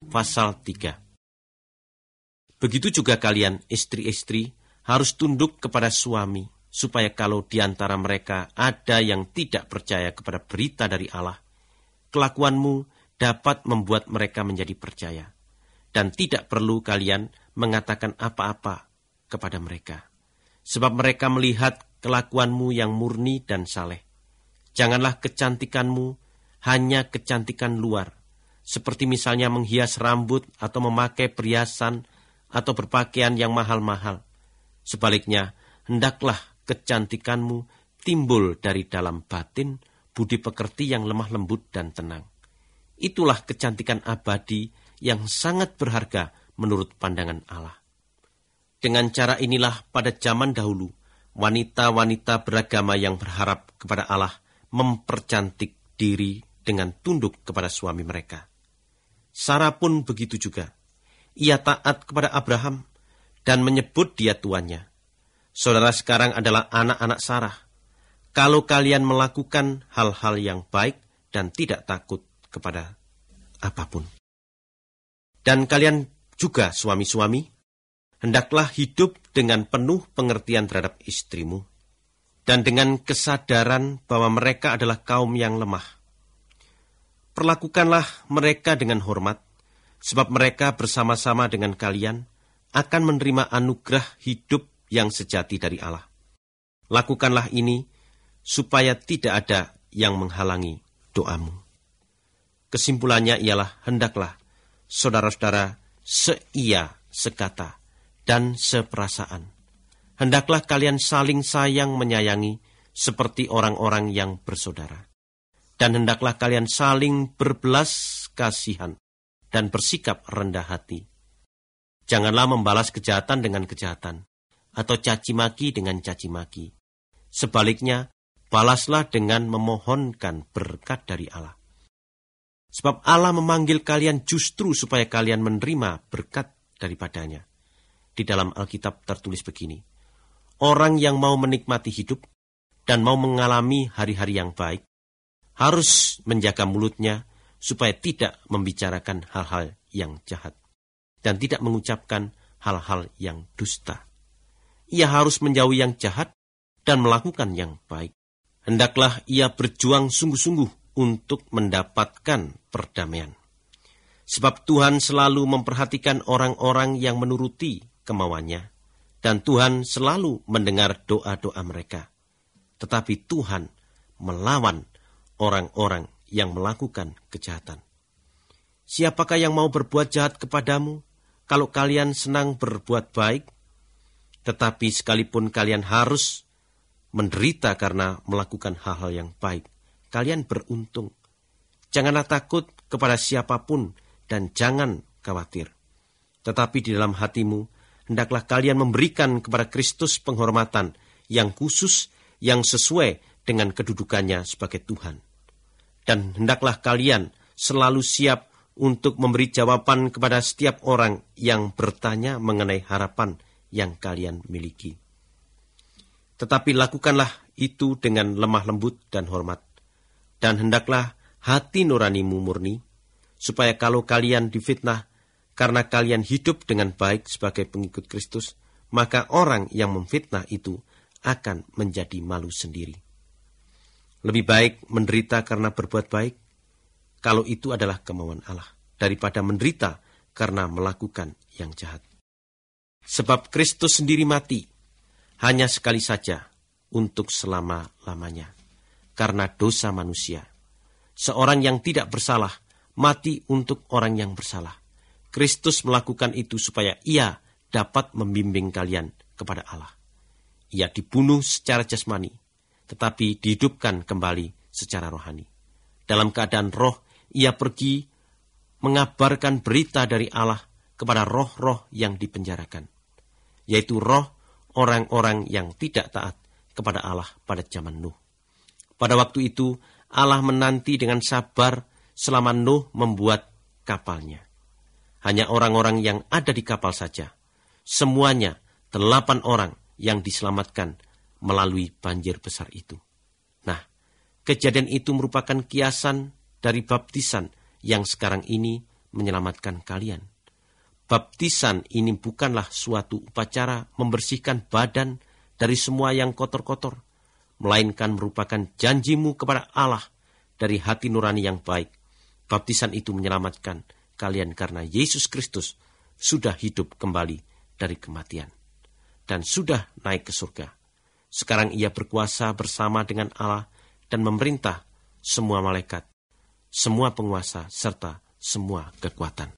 pasal 3. Begitu juga kalian, istri-istri, harus tunduk kepada suami, supaya kalau di antara mereka ada yang tidak percaya kepada berita dari Allah, kelakuanmu dapat membuat mereka menjadi percaya. Dan tidak perlu kalian mengatakan apa-apa kepada mereka, sebab mereka melihat kelakuanmu yang murni dan saleh. Janganlah kecantikanmu hanya kecantikan luar, seperti misalnya menghias rambut atau memakai perhiasan atau berpakaian yang mahal-mahal. Sebaliknya, hendaklah kecantikanmu timbul dari dalam batin, budi pekerti yang lemah lembut dan tenang. Itulah kecantikan abadi yang sangat berharga menurut pandangan Allah. Dengan cara inilah pada zaman dahulu, wanita-wanita beragama yang berharap kepada Allah mempercantik diri dengan tunduk kepada suami mereka. Sarah pun begitu juga. Ia taat kepada Abraham dan menyebut dia tuannya. Saudara sekarang adalah anak-anak Sarah. Kalau kalian melakukan hal-hal yang baik dan tidak takut kepada apapun. Dan kalian juga suami-suami, hendaklah hidup dengan penuh pengertian terhadap istrimu, dan dengan kesadaran bahwa mereka adalah kaum yang lemah. Perlakukanlah mereka dengan hormat, sebab mereka bersama-sama dengan kalian akan menerima anugerah hidup yang sejati dari Allah. Lakukanlah ini supaya tidak ada yang menghalangi doamu. Kesimpulannya ialah hendaklah saudara-saudara seia, sekata, dan seperasaan. Hendaklah kalian saling sayang menyayangi seperti orang-orang yang bersaudara. Dan hendaklah kalian saling berbelas kasihan dan bersikap rendah hati. Janganlah membalas kejahatan dengan kejahatan, atau caci maki dengan caci maki. Sebaliknya, balaslah dengan memohonkan berkat dari Allah. Sebab Allah memanggil kalian justru supaya kalian menerima berkat daripadanya. Di dalam Alkitab tertulis begini, orang yang mau menikmati hidup dan mau mengalami hari-hari yang baik, harus menjaga mulutnya, supaya tidak membicarakan hal-hal yang jahat dan tidak mengucapkan hal-hal yang dusta. Ia harus menjauhi yang jahat dan melakukan yang baik. Hendaklah ia berjuang sungguh-sungguh untuk mendapatkan perdamaian. Sebab Tuhan selalu memperhatikan orang-orang yang menuruti kemauannya, dan Tuhan selalu mendengar doa-doa mereka. Tetapi Tuhan melawan orang-orang yang melakukan kejahatan. Siapakah yang mau berbuat jahat kepadamu, kalau kalian senang berbuat baik? Tetapi sekalipun kalian harus menderita karena melakukan hal-hal yang baik, kalian beruntung. Janganlah takut kepada siapapun dan jangan khawatir. Tetapi di dalam hatimu, hendaklah kalian memberikan kepada Kristus penghormatan yang khusus, yang sesuai dengan kedudukannya sebagai Tuhan. Dan hendaklah kalian selalu siap untuk memberi jawaban kepada setiap orang yang bertanya mengenai harapan yang kalian miliki. Tetapi lakukanlah itu dengan lemah lembut dan hormat. Dan hendaklah hati nuranimu murni, supaya kalau kalian difitnah karena kalian hidup dengan baik sebagai pengikut Kristus, maka orang yang memfitnah itu akan menjadi malu sendiri. Lebih baik menderita karena berbuat baik, kalau itu adalah kemauan Allah, daripada menderita karena melakukan yang jahat. Sebab Kristus sendiri mati hanya sekali saja untuk selama-lamanya, karena dosa manusia. Seorang yang tidak bersalah mati untuk orang yang bersalah. Kristus melakukan itu supaya ia dapat membimbing kalian kepada Allah. Ia dibunuh secara jasmani, tetapi dihidupkan kembali secara rohani. Dalam keadaan roh, ia pergi mengabarkan berita dari Allah kepada roh-roh yang dipenjarakan, yaitu roh orang-orang yang tidak taat kepada Allah pada zaman Nuh. Pada waktu itu, Allah menanti dengan sabar selama Nuh membuat kapalnya. Hanya orang-orang yang ada di kapal saja. Semuanya 8 orang yang diselamatkan melalui banjir besar itu. Nah, kejadian itu merupakan kiasan dari baptisan yang sekarang ini menyelamatkan kalian. Baptisan ini bukanlah suatu upacara membersihkan badan dari semua yang kotor-kotor, melainkan merupakan janjimu kepada Allah dari hati nurani yang baik. Baptisan itu menyelamatkan kalian karena Yesus Kristus sudah hidup kembali dari kematian dan sudah naik ke surga. Sekarang ia berkuasa bersama dengan Allah dan memerintah semua malaikat, semua penguasa, serta semua kekuatan.